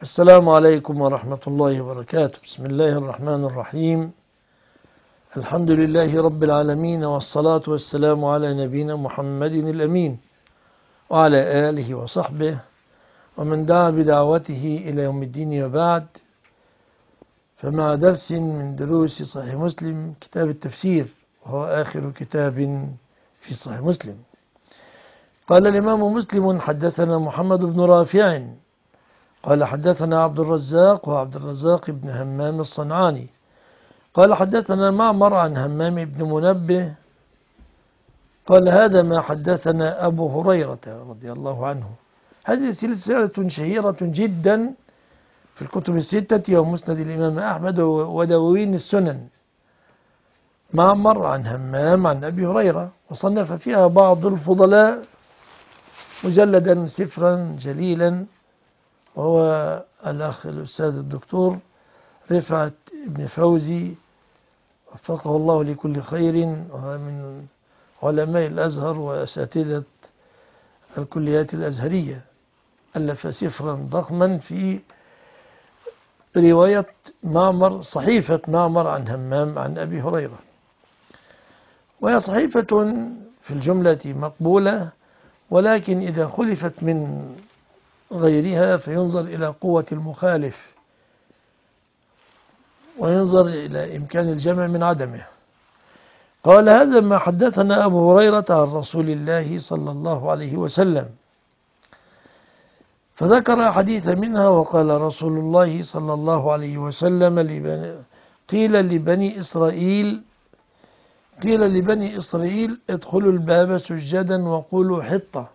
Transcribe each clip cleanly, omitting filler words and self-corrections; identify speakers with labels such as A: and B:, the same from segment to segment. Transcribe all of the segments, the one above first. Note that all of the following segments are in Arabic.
A: السلام عليكم ورحمة الله وبركاته. بسم الله الرحمن الرحيم. الحمد لله رب العالمين، والصلاة والسلام على نبينا محمد الأمين وعلى آله وصحبه ومن دعا بدعوته إلى يوم الدين، وبعد، فمع درس من دروس صحيح مسلم كتاب التفسير، وهو آخر كتاب في صحيح مسلم. قال الإمام مسلم: حدثنا محمد بن رافع قال حدثنا عبد الرزاق وعبد الرزاق بن همام الصنعاني قال حدثنا معمر عن همام بن منبه قال هذا ما حدثنا أبو هريرة رضي الله عنه. هذه سلسلة شهيرة جدا في الكتب الستة ومسند الإمام أحمد ودواوين السنن. معمر عن همام عن أبي هريرة، وصنف فيها بعض الفضلاء مجلدا سفرا جليلا، وهو الأخ الأستاذ الدكتور رفعت بن فوزي وفقه الله لكل خير، وهو من علماء الأزهر وأساتذة الكليات الأزهرية. ألف سفرا ضخما في رواية معمر، صحيفة معمر عن همام عن أبي هريرة، وهي صحيفة في الجملة مقبولة، ولكن إذا خلفت من غيرها فينظر إلى قوة المخالف، وينظر إلى إمكان الجمع من عدمه. قال هذا ما حدثنا أبو هريرة عن رسول الله صلى الله عليه وسلم، فذكر حديث منها وقال رسول الله صلى الله عليه وسلم: قيل لبني إسرائيل ادخلوا الباب سجدا وقولوا حطة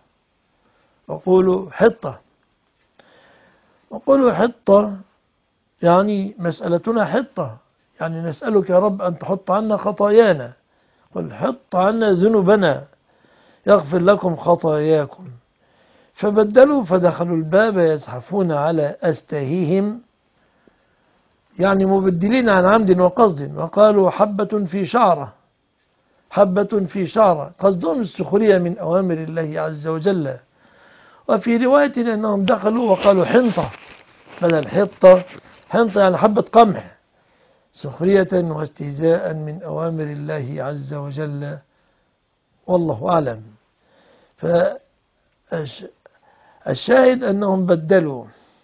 A: وقولوا حطة، يعني مسألتنا حطة، يعني نسألك يا رب أن تحط عنا خطايانا، قل حط عنا ذنوبنا يغفر لكم خطاياكم. فبدلوا فدخلوا الباب يزحفون على أستهيهم، يعني مبدلين عن عمد وقصد، وقالوا حبة في شعرة، قصدهم السخرية من أوامر الله عز وجل. وفي رواية أنهم دخلوا وقالوا حنطة بدل حطة يعني حبة قمح، سخرية واستهزاء من أوامر الله عز وجل، والله أعلم. فالشاهد أنهم بدلوا.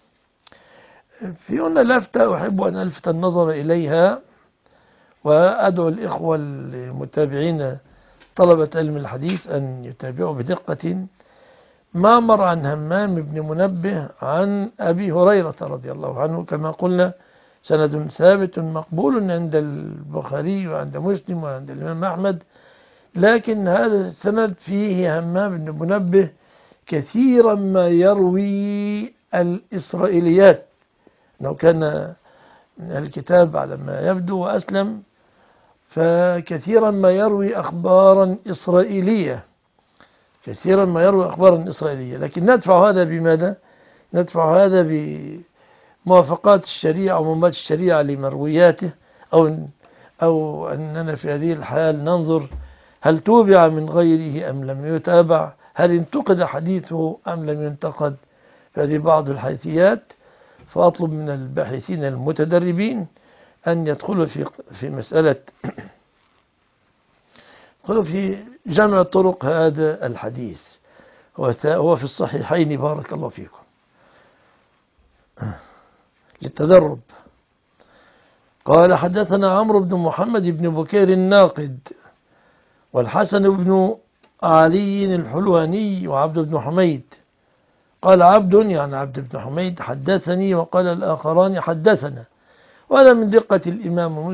A: في هنا لفتة أحب أن ألفت النظر إليها، وأدعو الإخوة المتابعين طلبة علم الحديث أن يتابعوا بدقة. معمر عن همام بن منبه عن أبي هريرة رضي الله عنه، كما قلنا سند ثابت مقبول عند البخاري وعند مسلم وعند الإمام أحمد، لكن هذا السند فيه همام بن منبه كثيرا ما يروي الإسرائيليات، أنه كان من الكتاب على ما يبدو وأسلم، فكثيرا ما يروي أخبارا إسرائيلية، لكن ندفع هذا بماذا؟ ندفع هذا بموافقات الشريعة وموافقات الشريعة لمروياته، أو أننا في هذه الحال ننظر هل توبع من غيره أم لم يتابع، هل انتقد حديثه أم لم ينتقد. فهذه بعض الحيثيات، فأطلب من الباحثين المتدربين أن يدخلوا في مسألة في جمع طرق هذا الحديث، هو في الصحيحين، بارك الله فيكم، للتدرب. قال حدثنا عمرو بن محمد بن بكير الناقد، والحسن بن علي الحلواني، وعبد بن حميد. قال عبد، يعني عبد بن حميد، حدثني، وقال الآخران حدثنا. وهذا من دقة الإمام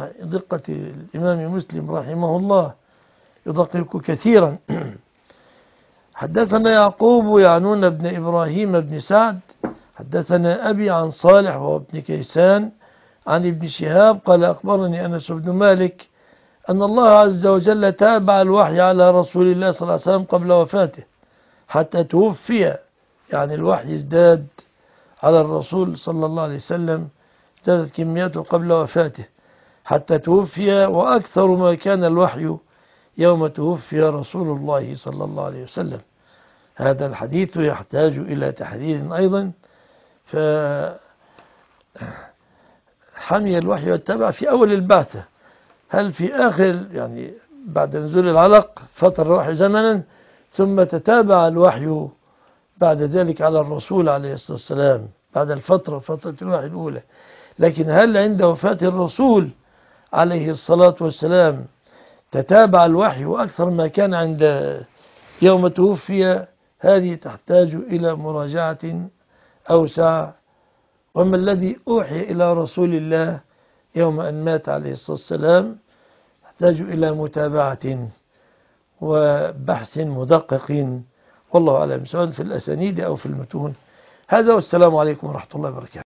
A: مسلم رحمه الله، يدقق كثيرا. حدثنا يعقوب يعنون بن إبراهيم بن سعد حدثنا أبي عن صالح وهو ابن كيسان عن ابن شهاب قال أخبرني أنس بن مالك أن الله عز وجل تابع الوحي على رسول الله صلى الله عليه وسلم قبل وفاته حتى توفي، يعني الوحي ازداد على الرسول صلى الله عليه وسلم، ازدادت كميته قبل وفاته حتى توفي، وأكثر ما كان الوحي يوم توفي رسول الله صلى الله عليه وسلم. هذا الحديث يحتاج إلى تحرير أيضا، فحمي الوحي واتبع في أول البعثة. هل في آخر يعني بعد نزول العلق فتر الوحي زمنا ثم تتابع الوحي بعد ذلك على الرسول عليه الصلاة والسلام بعد فترة الوحي الأولى. لكن هل عند وفاة الرسول عليه الصلاة والسلام تتابع الوحي أكثر ما كان عند يوم توفي؟ هذه تحتاج إلى مراجعة أوسع. وما الذي أوحي إلى رسول الله يوم أن مات عليه الصلاة والسلام يحتاج إلى متابعة وبحث مدقق، والله أعلم، سواء في الأسانيد أو في المتون. هذا، والسلام عليكم ورحمة الله وبركاته.